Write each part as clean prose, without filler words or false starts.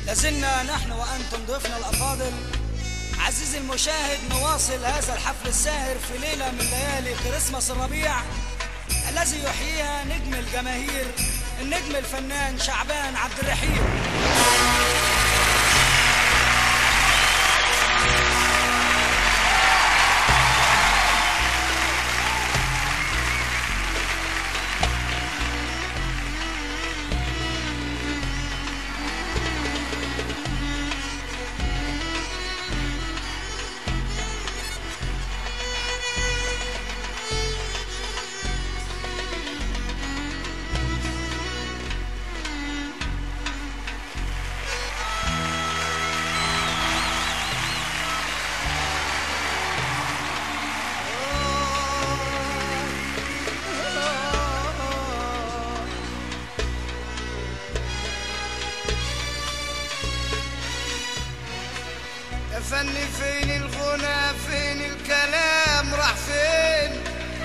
لازلنا نحن وأنتم ضيوفنا الأفاضل. عزيزي المشاهد، نواصل هذا الحفل الساهر في ليلة من ليالي كريسماس الربيع الذي يحييها نجم الجماهير، النجم الفنان شعبان عبد الرحيم. فني فين الغنى، فين الكلام، راح فين؟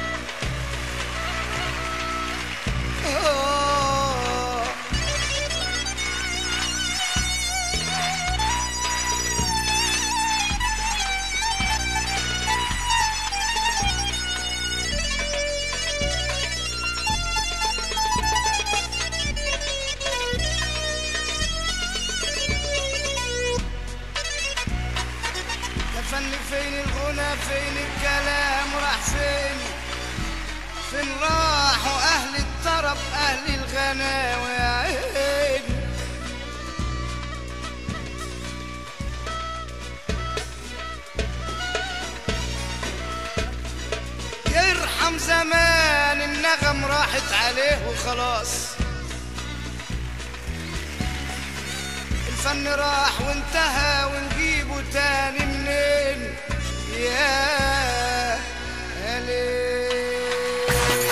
فني فين الغنى، فين الكلام، راح فين؟ فين راحوا أهل الطرب، أهل الغناوي يا عيني؟ يرحم زمان النغم راحت عليه وخلاص، الفن راح وانتهى ونجيبه تاني منين يا ليل؟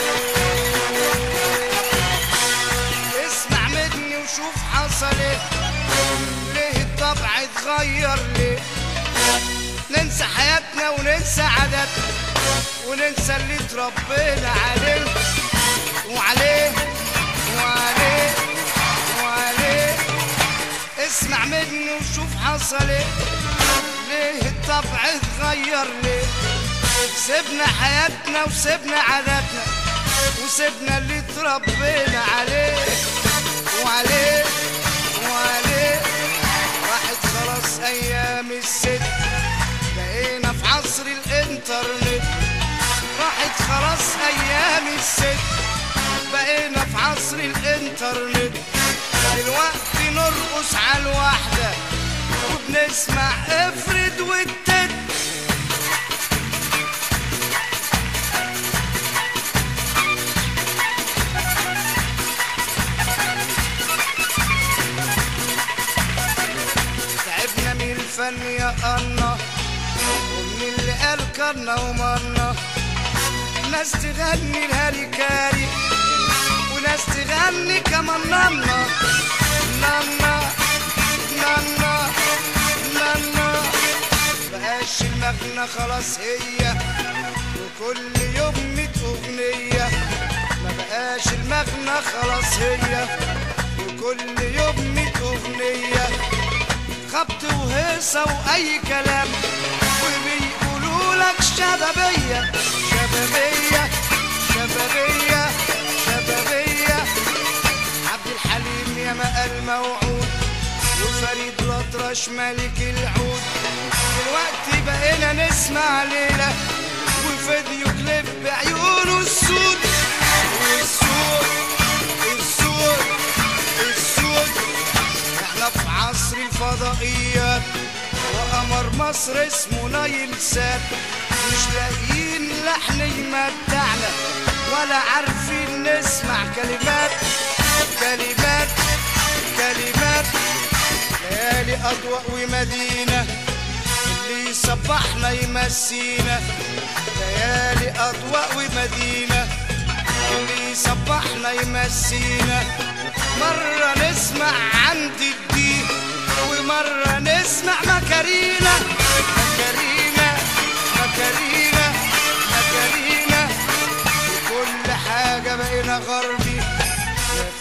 اسمع مني وشوف حصل ايه، ليه الطبع اتغير ليه؟ ننسى حياتنا وننسى عاداتنا وننسى اللي اتربينا عليه وعليه وعليه وعليه. اسمع مني وشوف حصل ايه، ليه الطبع اتغير ليه؟ سيبنا حياتنا وسيبنا عاداتنا وسيبنا اللي اتربينا عليه وعليه وعليه. راحت خلاص ايام الست، بقينا في عصر الانترنت. راحت خلاص ايام الست، بقينا في عصر الانترنت. دلوقتي نرقص على الواحدة وبنسمع افرد والتت. تعبنا من الفن يا الله، ومن اللي قال كرنا ومرنا. ناس تغني الهاريكاري وناس تغني كمان نانا نانا نانا نانا. بقاش المغنى خلاص هي وكل يوم 100 أغنية. ما بقاش المغنى خلاص هي وكل يوم 100 أغنية. خبط وهيصة وأي كلام وبيقولوا لك شبابية شبابية شبابية شبابية. عبد الحليم يا ما الموعود وفريد الأطرش ملك العود. دلوقتي بقينا نسمع ليلة وفيديو كليب بعيونه السود والسود السود السود. احنا في عصر الفضائيات وقمر مصر اسمه نايل سات. مش لاقيين لحن يمتعنا ولا عارفين نسمع كلمات كلمات كلمات. ليالي أضواء ومدينة اللي يصبحنا يمسينا. ليالي أضواء ومدينة اللي يصبحنا يمسينا. مرة نسمع عند الدين ومرة نسمع مكارينا مكارينا مكارينا مكارينا. وكل حاجة بقينا غربي،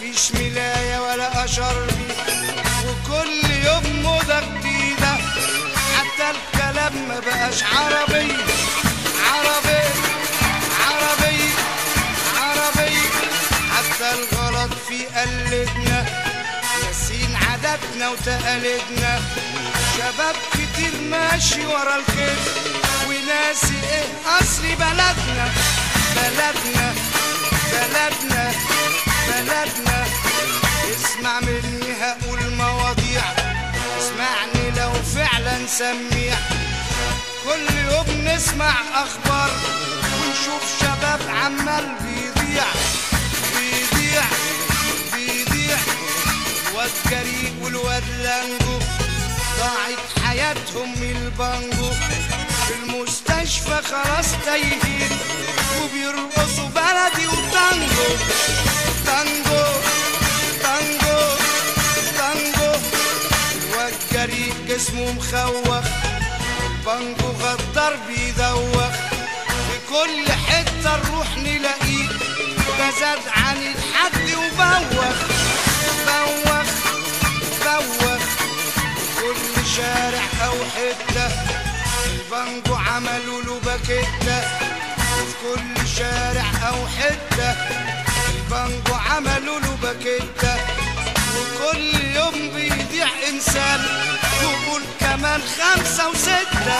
مفيش ملاية ولا أشربي، وكل يوم موضة جديدة، حتى الكلام ما بقاش عربي عربي عربي عربي، حتى الغلط في قلدنا، ناسين عاداتنا وتقاليدنا. شباب كتير ماشي ورا الخير وناسي ايه اصل بلدنا بلدنا بلدنا بلدنا. اسمع مني هقول مواضيع، اسمعني لو فعلا سميع. كل يوم نسمع اخبار ونشوف شباب عمال بيضيع بيضيع بيضيع. الواد جريء والواد لانجو ضاعت حياتهم من البانجو، في المستشفى خلاص تايهين وبيرقصوا بلدي وتانجو تانجو تانجو تانجو. الواد جريء جسمه مخوخ، البانجو غدار بيدوخ، في كل حتة نروح نلاقيه ده زاد عن الحد وبوخ بوخ بوخ. كل شارع او حتة البانجو عملوا له باكيتة، في كل شارع او حتة البانجو عملوا له باكيتة. وكل يوم بيضيع انسان وقول كمان 5 و6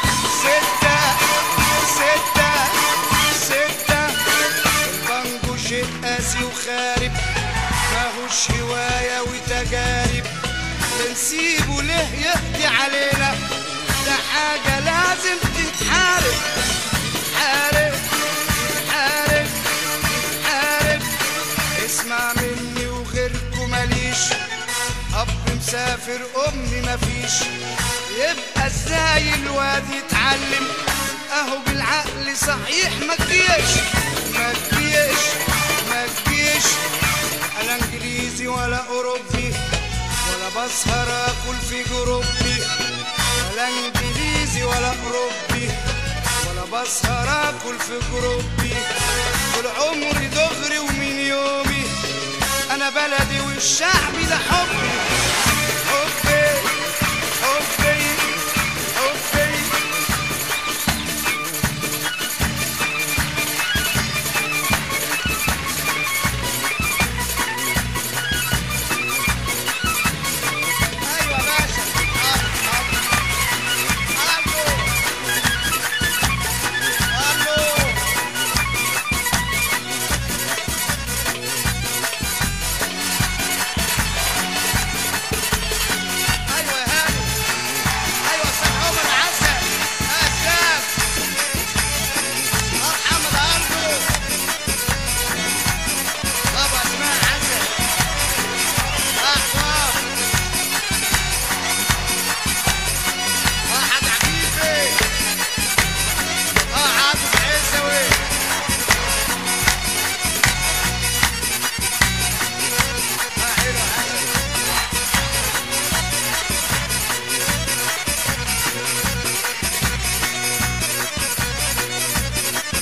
6 6 6. البانجو شيء قاسي وخارب ماهوش هواية وتجارب، بنسيبه ليه يقضي علينا؟ ده حاجة لازم تتحارب تتحارب تتحارب تتحارب. اسمع مني وغيركو ماليش، أب مسافر أمي مفيش، يبقى ازاي الواد يتعلم؟ أهو بالعقل صحيح مجيش مجيش مجيش. أنا إنجليزي ولا أوروبي ولا بسهر اكل في جروبي، ولا انجليزي ولا اوروبي ولا بسهر اكل في جروبي. طول عمري دغري ومن يومي انا بلدي والشعب ده حبي حبي حبي حبي.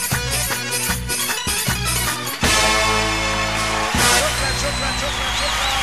شكرا شكرا شكرا.